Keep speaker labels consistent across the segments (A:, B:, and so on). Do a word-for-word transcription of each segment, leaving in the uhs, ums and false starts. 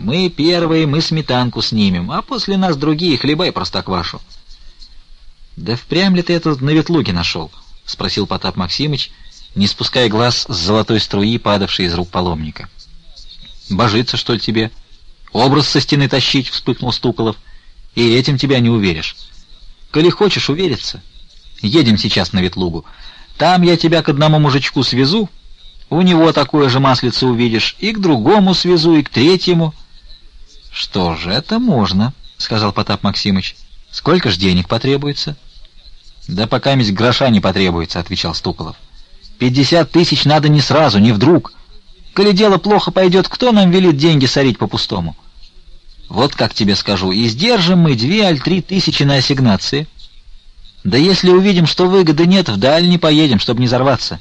A: Мы первые, мы сметанку снимем, а после нас другие хлеба и простоквашу. — Да впрямь ли ты это на Ветлуге нашел? — спросил Потап Максимыч, не спуская глаз с золотой струи, падавшей из рук паломника. — Божиться, что ли, тебе? Образ со стены тащить? — вспыхнул Стуколов. — И этим тебя не уверишь. Коли хочешь увериться, едем сейчас на Ветлугу. Там я тебя к одному мужичку свезу, у него такое же маслице увидишь, и к другому свезу, и к третьему. — Что же, это можно, — сказал Потап Максимыч. — Сколько ж денег потребуется? — Да пока месть гроша не потребуется, — отвечал Стуколов. — Пятьдесят тысяч надо не сразу, не вдруг. Коли дело плохо пойдет, кто нам велит деньги сорить по-пустому? Вот как тебе скажу, и сдержим мы две аль три тысячи на ассигнации. Да если увидим, что выгоды нет, вдаль не поедем, чтобы не взорваться.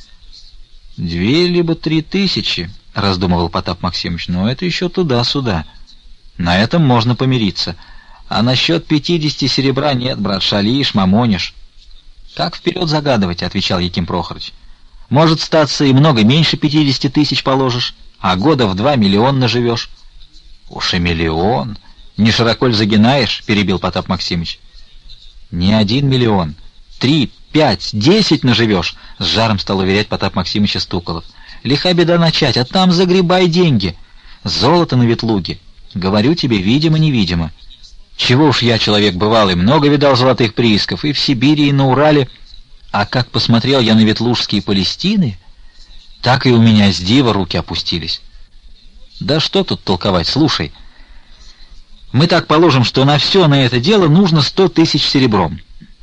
A: — Две либо три тысячи, — раздумывал Потап Максимыч, — но это еще туда-сюда. На этом можно помириться. А насчет пятидесяти серебра нет, брат, шалишь, мамонишь. — Как вперед загадывать, — отвечал Яким Прохорыч. — Может, статься и много меньше пятидесяти тысяч положишь, а года в два миллион наживешь. — Уж и миллион. Не широко ль загинаешь, — перебил Потап Максимыч. — Не один миллион. Три, пять, десять наживешь, — с жаром стал уверять Потап Максимыч и Стуколов. — Лиха беда начать, а там загребай деньги. Золото на Ветлуге. Говорю тебе, видимо-невидимо. Чего уж я, человек бывалый, много видал золотых приисков и в Сибири, и на Урале. А как посмотрел я на ветлужские Палестины, так и у меня с дива руки опустились. Да что тут толковать, слушай. Мы так положим, что на все на это дело нужно сто тысяч серебром.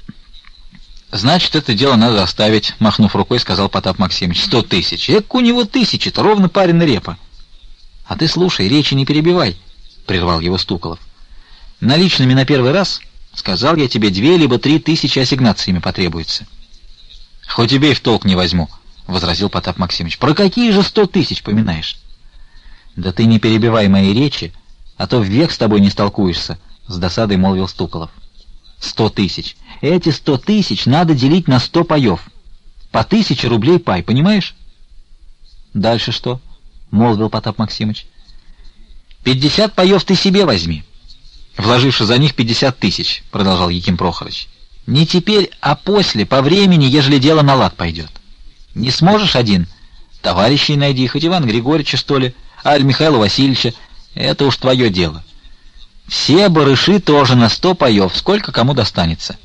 A: Значит, это дело надо оставить, махнув рукой, сказал Потап Максимыч. Сто тысяч. Эк, у него тысячи-то, ровно парень репа. А ты слушай, речи не перебивай, прервал его Стуколов. Наличными на первый раз, сказал я тебе, две либо три тысячи ассигнациями потребуется. — Хоть тебе и в толк не возьму, — возразил Потап Максимыч. — Про какие же сто тысяч поминаешь? — Да ты не перебивай мои речи, а то век с тобой не столкуешься, — с досадой молвил Стуколов. — Сто тысяч. Эти сто тысяч надо делить на сто паев. По тысяче рублей пай, понимаешь? — Дальше что? — молвил Потап Максимыч. — Пятьдесят паев ты себе возьми, вложивши за них пятьдесят тысяч, — продолжал Яким Прохорыч. — Не теперь, а после, по времени, ежели дело на лад пойдет. Не сможешь один? Товарищей найди, хоть Ивана Григорьевича, что ли, аль Михаила Васильевича. Это уж твое дело. Все барыши тоже на сто паев, сколько кому достанется.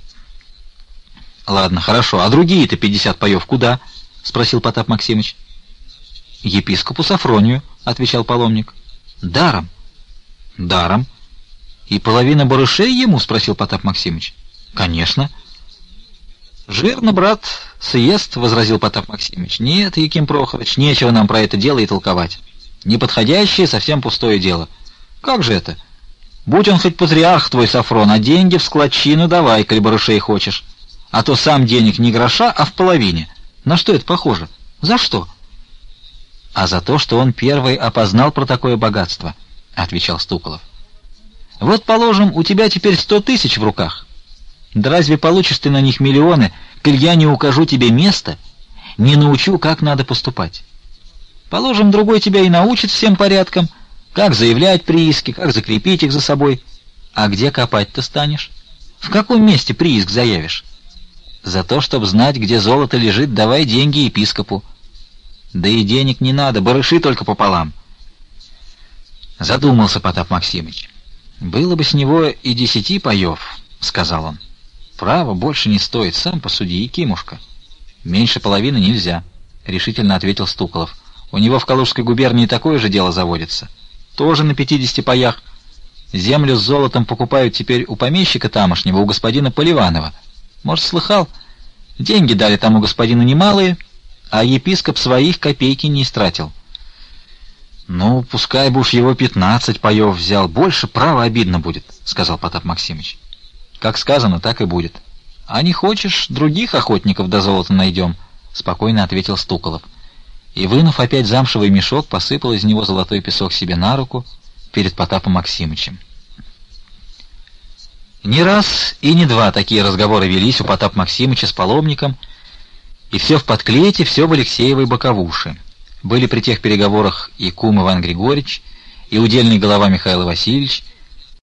A: — Ладно, хорошо. А другие-то пятьдесят паев куда? — спросил Потап Максимыч. — Епископу Сафронию, — отвечал паломник. — Даром? — Даром. — И половина барышей ему? — спросил Потап Максимыч. — Конечно. — Жирно, брат, съест, — возразил Потап Максимыч. — Нет, Яким Прохорыч, нечего нам про это дело и толковать. Неподходящее, совсем пустое дело. Как же это? Будь он хоть патриарх твой, Сафрон, а деньги в складчину давай, коли барышей хочешь. А то сам денег не гроша, а в половине. На что это похоже? За что? — А за то, что он первый опознал про такое богатство, — отвечал Стуколов. — Вот, положим, у тебя теперь сто тысяч в руках. Да разве получишь ты на них миллионы, коль я не укажу тебе место, не научу, как надо поступать? Положим, другой тебя и научит всем порядкам, как заявлять прииски, как закрепить их за собой. А где копать-то станешь? В каком месте прииск заявишь? За то, чтобы знать, где золото лежит, давай деньги епископу. Да и денег не надо, барыши только пополам. Задумался Потап Максимыч. Было бы с него и десяти паев, — сказал он. Право, больше не стоит, сам посуди, Якимушка. Меньше половины нельзя, — решительно ответил Стуколов. У него в Калужской губернии такое же дело заводится. Тоже на пятидесяти паях. Землю с золотом покупают теперь у помещика тамошнего, у господина Поливанова. Может, слыхал? Деньги дали тому господину немалые, а епископ своих копейки не истратил. Ну, пускай бы уж его пятнадцать паев взял, больше права обидно будет, — сказал Потап Максимыч. Как сказано, так и будет. А не хочешь, других охотников до золота найдем, — спокойно ответил Стуколов. И, вынув опять замшевый мешок, посыпал из него золотой песок себе на руку перед Потапом Максимычем. Не раз и не два такие разговоры велись у Потапа Максимыча с паломником, и все в подклете, все в Алексеевой боковуше. Были при тех переговорах и кум Иван Григорьевич, и удельный голова Михаил Васильевич,